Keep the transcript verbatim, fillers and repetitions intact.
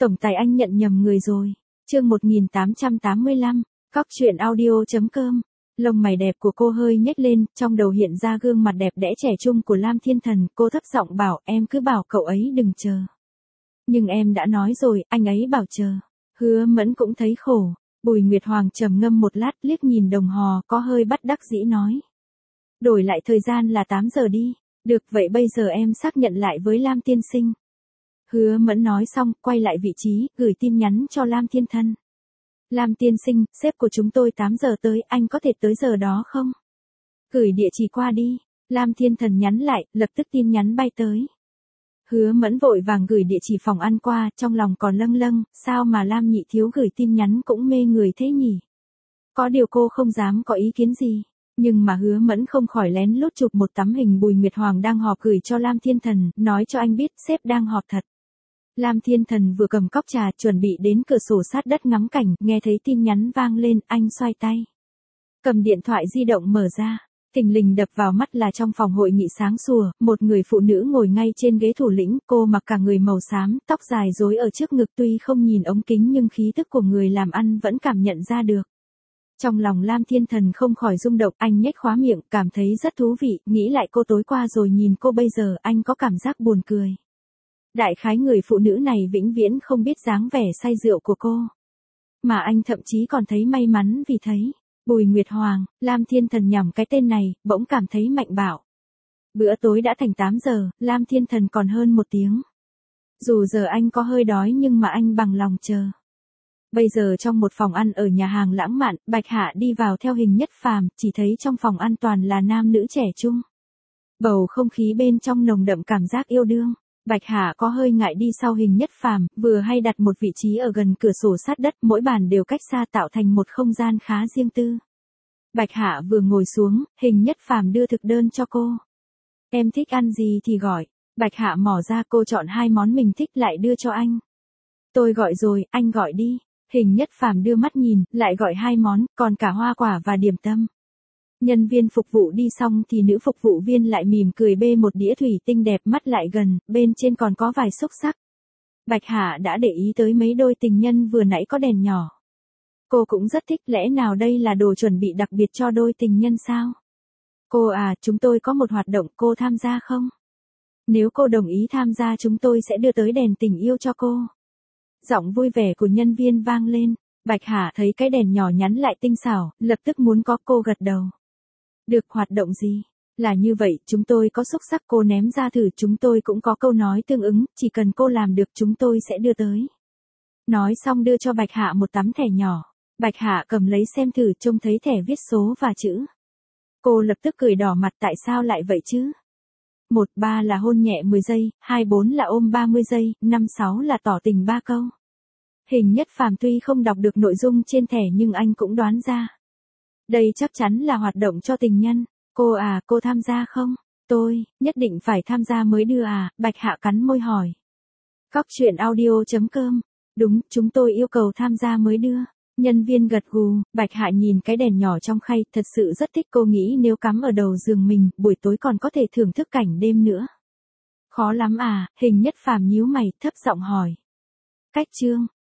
Tổng tài anh nhận nhầm người rồi. Chương một nghìn tám trăm tám mươi lăm, Cóc truyện audio.com. Lông mày đẹp của cô hơi nhếch lên, trong đầu hiện ra gương mặt đẹp đẽ trẻ trung của Lam Thiên Thần, cô thấp giọng bảo, em cứ bảo cậu ấy đừng chờ. Nhưng em đã nói rồi, anh ấy bảo chờ. Hứa Mẫn cũng thấy khổ. Bùi Nguyệt Hoàng trầm ngâm một lát, liếc nhìn đồng hồ, có hơi bất đắc dĩ nói. Đổi lại thời gian là tám giờ đi. Được, vậy bây giờ em xác nhận lại với Lam tiên sinh. Hứa Mẫn nói xong, quay lại vị trí, gửi tin nhắn cho Lam Thiên Thần. Lam tiên sinh, sếp của chúng tôi tám giờ tới, anh có thể tới giờ đó không? Gửi địa chỉ qua đi. Lam Thiên Thần nhắn lại, lập tức tin nhắn bay tới. Hứa Mẫn vội vàng gửi địa chỉ phòng ăn qua, trong lòng còn lâng lâng, sao mà Lam nhị thiếu gửi tin nhắn cũng mê người thế nhỉ? Có điều cô không dám có ý kiến gì. Nhưng mà Hứa Mẫn không khỏi lén lút chụp một tấm hình Bùi Nguyệt Hoàng đang họp gửi cho Lam Thiên Thần, nói cho anh biết sếp đang họp thật. Lam Thiên Thần vừa cầm cốc trà chuẩn bị đến cửa sổ sát đất ngắm cảnh, nghe thấy tin nhắn vang lên, anh xoay tay. Cầm điện thoại di động mở ra, thình lình đập vào mắt là trong phòng hội nghị sáng sủa, một người phụ nữ ngồi ngay trên ghế thủ lĩnh, cô mặc cả người màu xám, tóc dài rối ở trước ngực, tuy không nhìn ống kính nhưng khí tức của người làm ăn vẫn cảm nhận ra được. Trong lòng Lam Thiên Thần không khỏi rung động, anh nhếch khóa miệng, cảm thấy rất thú vị, nghĩ lại cô tối qua rồi nhìn cô bây giờ, anh có cảm giác buồn cười. Đại khái người phụ nữ này vĩnh viễn không biết dáng vẻ say rượu của cô. Mà anh thậm chí còn thấy may mắn vì thấy Bùi Nguyệt Hoàng. Lam Thiên Thần nhằm cái tên này, bỗng cảm thấy mạnh bạo. Bữa tối đã thành tám giờ, Lam Thiên Thần còn hơn một tiếng. Dù giờ anh có hơi đói nhưng mà anh bằng lòng chờ. Bây giờ trong một phòng ăn ở nhà hàng lãng mạn, Bạch Hạ đi vào theo Hình Nhất Phàm, chỉ thấy trong phòng ăn toàn là nam nữ trẻ trung. Bầu không khí bên trong nồng đậm cảm giác yêu đương. Bạch Hạ có hơi ngại đi sau Hình Nhất Phàm, vừa hay đặt một vị trí ở gần cửa sổ sát đất, mỗi bàn đều cách xa tạo thành một không gian khá riêng tư. Bạch Hạ vừa ngồi xuống, Hình Nhất Phàm đưa thực đơn cho cô. Em thích ăn gì thì gọi. Bạch Hạ mỏ ra, cô chọn hai món mình thích lại đưa cho anh. Tôi gọi rồi, anh gọi đi. Hình Nhất Phàm đưa mắt nhìn, lại gọi hai món, còn cả hoa quả và điểm tâm. Nhân viên phục vụ đi xong thì nữ phục vụ viên lại mỉm cười bê một đĩa thủy tinh đẹp mắt lại gần, bên trên còn có vài xúc xắc. Bạch Hạ đã để ý tới mấy đôi tình nhân vừa nãy có đèn nhỏ. Cô cũng rất thích, lẽ nào đây là đồ chuẩn bị đặc biệt cho đôi tình nhân sao? Cô à, chúng tôi có một hoạt động, cô tham gia không? Nếu cô đồng ý tham gia chúng tôi sẽ đưa tới đèn tình yêu cho cô. Giọng vui vẻ của nhân viên vang lên. Bạch Hạ thấy cái đèn nhỏ nhắn lại tinh xảo, lập tức muốn có, cô gật đầu. Được, hoạt động gì? Là như vậy, chúng tôi có xúc xắc, cô ném ra thử, chúng tôi cũng có câu nói tương ứng, chỉ cần cô làm được chúng tôi sẽ đưa tới. Nói xong đưa cho Bạch Hạ một tấm thẻ nhỏ. Bạch Hạ cầm lấy xem thử, trông thấy thẻ viết số và chữ. Cô lập tức cười đỏ mặt, tại sao lại vậy chứ? một ba là hôn nhẹ mười giây, hai bốn là ôm ba mươi giây, năm sáu là tỏ tình ba câu. Hình Nhất Phàm tuy không đọc được nội dung trên thẻ nhưng anh cũng đoán ra. Đây chắc chắn là hoạt động cho tình nhân. Cô à, cô tham gia không? Tôi, nhất định phải tham gia mới đưa à, Bạch Hạ cắn môi hỏi. Cóc truyện audio.com. Đúng, chúng tôi yêu cầu tham gia mới đưa. Nhân viên gật gù, Bạch Hạ nhìn cái đèn nhỏ trong khay, thật sự rất thích, cô nghĩ nếu cắm ở đầu giường mình, buổi tối còn có thể thưởng thức cảnh đêm nữa. Khó lắm à, Hình Nhất Phàm nhíu mày, thấp giọng hỏi. Cách chương.